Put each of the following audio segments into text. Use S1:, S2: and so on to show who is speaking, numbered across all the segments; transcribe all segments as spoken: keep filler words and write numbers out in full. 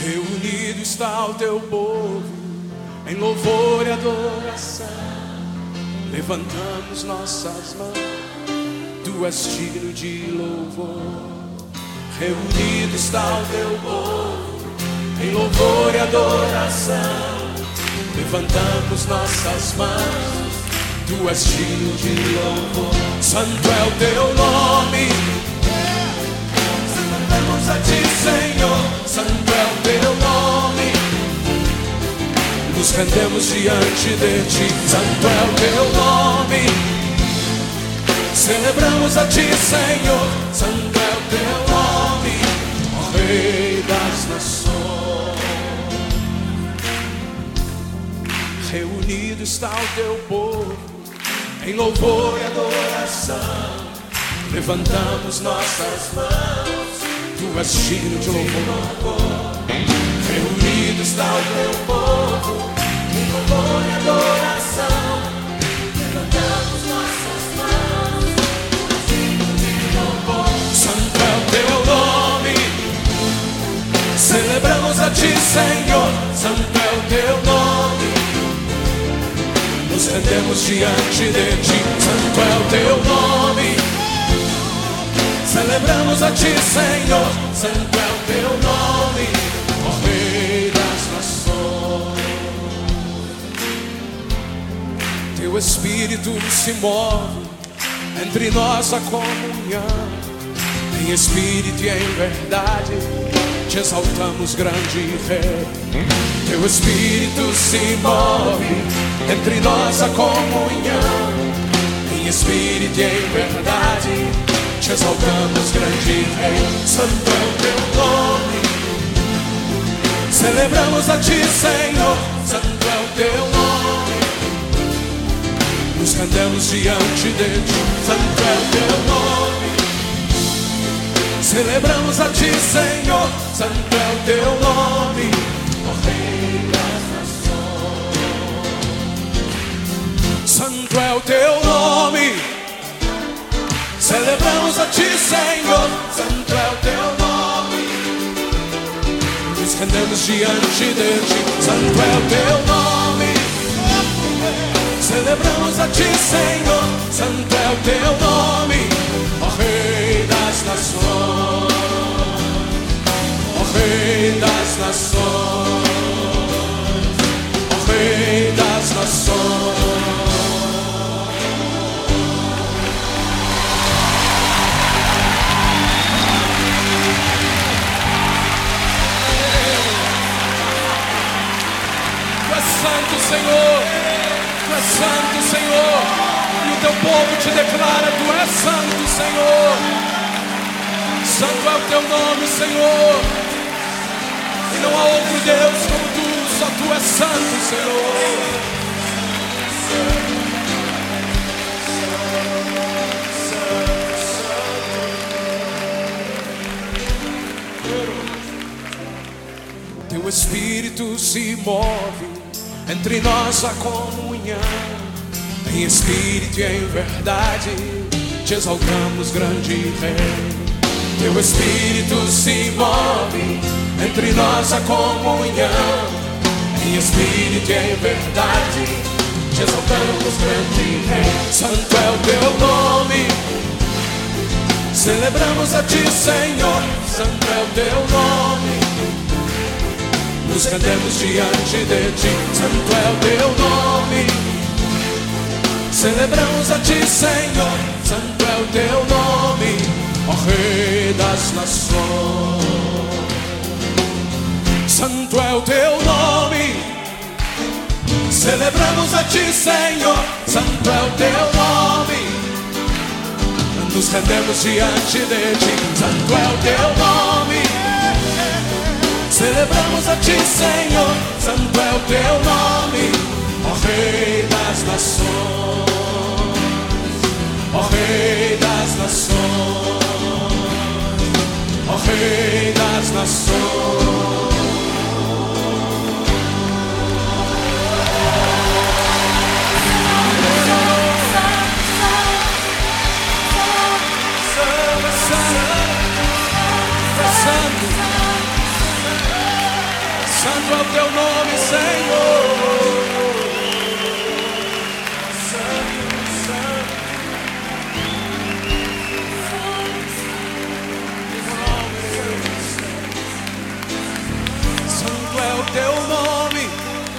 S1: Reunido está o teu povo em louvor e adoração. Levantamos nossas mãos, tu és digno de louvor. Reunido está o teu povo em louvor e adoração. Levantamos nossas mãos, tu és digno de louvor. Santo é o teu nome, cantamos a ti, Senhor. Santo é o teu nome, nos rendemos diante de ti. Santo é o teu nome, celebramos a ti, Senhor. Santo é o teu nome, ó Rei das nações. Reunido está o teu povo em louvor e adoração. Levantamos nossas mãos, tu és digno de louvor. Reunido está o teu povo em louvor e adoração. Levantamos nossas mãos, tu és digno de louvor. Santo é o teu nome, celebramos a ti, Senhor. Santo é o teu nome, nos rendemos diante de ti. Santo é o teu nome, celebramos a ti, Senhor. Santo é o teu nome, ó Rei das nações. Teu Espírito se move entre nós a comunhão. Em espírito e em verdade te exaltamos, grande Rei. Teu Espírito se move entre nós a comunhão. Em espírito e em verdade te exaltamos, grande Rei. Santo é o teu nome, celebramos a ti, Senhor. Santo é o teu nome, nos rendemos diante de ti. Santo é o teu nome, celebramos a ti, Senhor. Santo é o teu nome, ó Rei das nações. Santo é o teu nome, celebramos a ti, Senhor. Santo é o teu nome, nos rendemos diante de ti. Santo é o teu nome, celebramos a ti, Senhor. Santo é o teu nome, ó Rei das nações. Ó Rei das nações, ó Rei das nações. Santo, Senhor, tu és santo, Senhor, e o teu povo te declara: tu és santo, Senhor. Santo é o teu nome, Senhor, e não há outro Deus como tu. Só tu és santo, Senhor. Teu Espírito se move entre nós a comunhão. Em espírito e em verdade te exaltamos, grande Rei. Teu Espírito se move entre nós a comunhão. Em espírito e em verdade te exaltamos, grande Rei. Santo é o teu nome, celebramos a ti, Senhor. Santo é o teu nome, nos rendemos diante de ti. Santo é o teu nome, celebramos a ti, Senhor. Santo é o teu nome, ó Rei das nações. Santo é o teu nome, celebramos a ti, Senhor. Santo é o teu nome, nos rendemos diante de ti. Santo é o teu nome, celebramos a ti, Senhor. Santo é o teu nome, ó Rei das nações. Ó Rei das nações, ó Rei das nações. Santo, Santo, Santo, Santo é o teu nome, Senhor. Santo é o teu nome.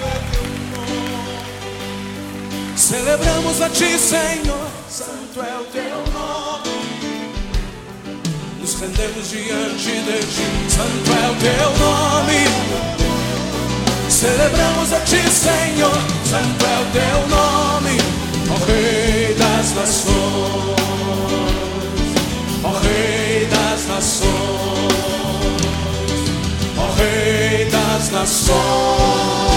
S1: Celebramos a ti, Senhor. Santo é o teu nome. Nos rendemos diante de ti. Santo é o teu nome. Celebramos a ti, Senhor. Santo é o teu nome. Ó Rei das nações, ó Rei das nações, ó Rei das nações.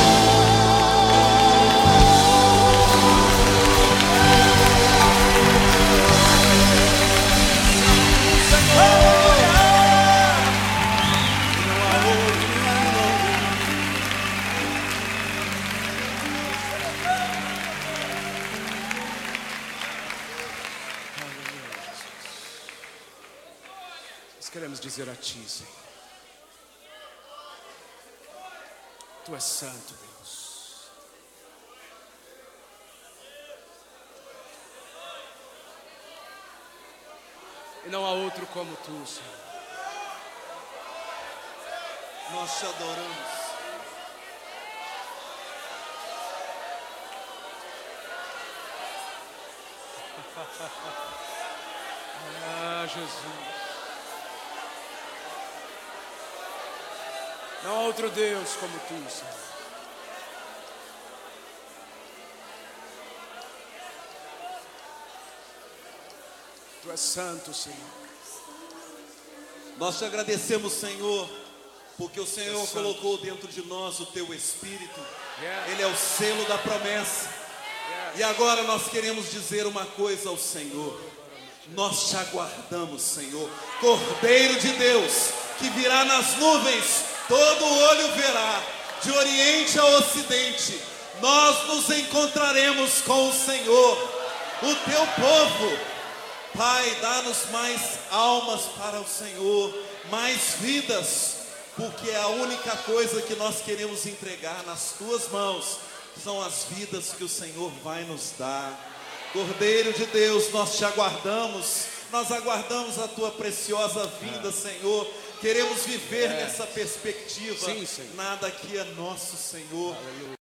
S1: Queremos dizer a ti, Senhor, tu és santo, Deus. E não há outro como tu, Senhor.
S2: Nós te adoramos.
S1: Ah, Jesus. Não há outro Deus como tu, Senhor. Tu és santo, Senhor.
S2: Nós te agradecemos, Senhor, porque o Senhor colocou dentro de nós o teu Espírito. Ele é o selo da promessa. E agora nós queremos dizer uma coisa ao Senhor. Nós te aguardamos, Senhor, Cordeiro de Deus, que virá nas nuvens. Todo olho verá, de oriente a ocidente, nós nos encontraremos com o Senhor, o teu povo. Pai, dá-nos mais almas para o Senhor, mais vidas, porque a única coisa que nós queremos entregar nas tuas mãos são as vidas que o Senhor vai nos dar. Cordeiro de Deus, nós te aguardamos, nós aguardamos a tua preciosa vinda, Senhor. Queremos viver é. nessa perspectiva.
S1: Sim, Senhor.
S2: Nada aqui é nosso, Senhor.
S1: Aleluia.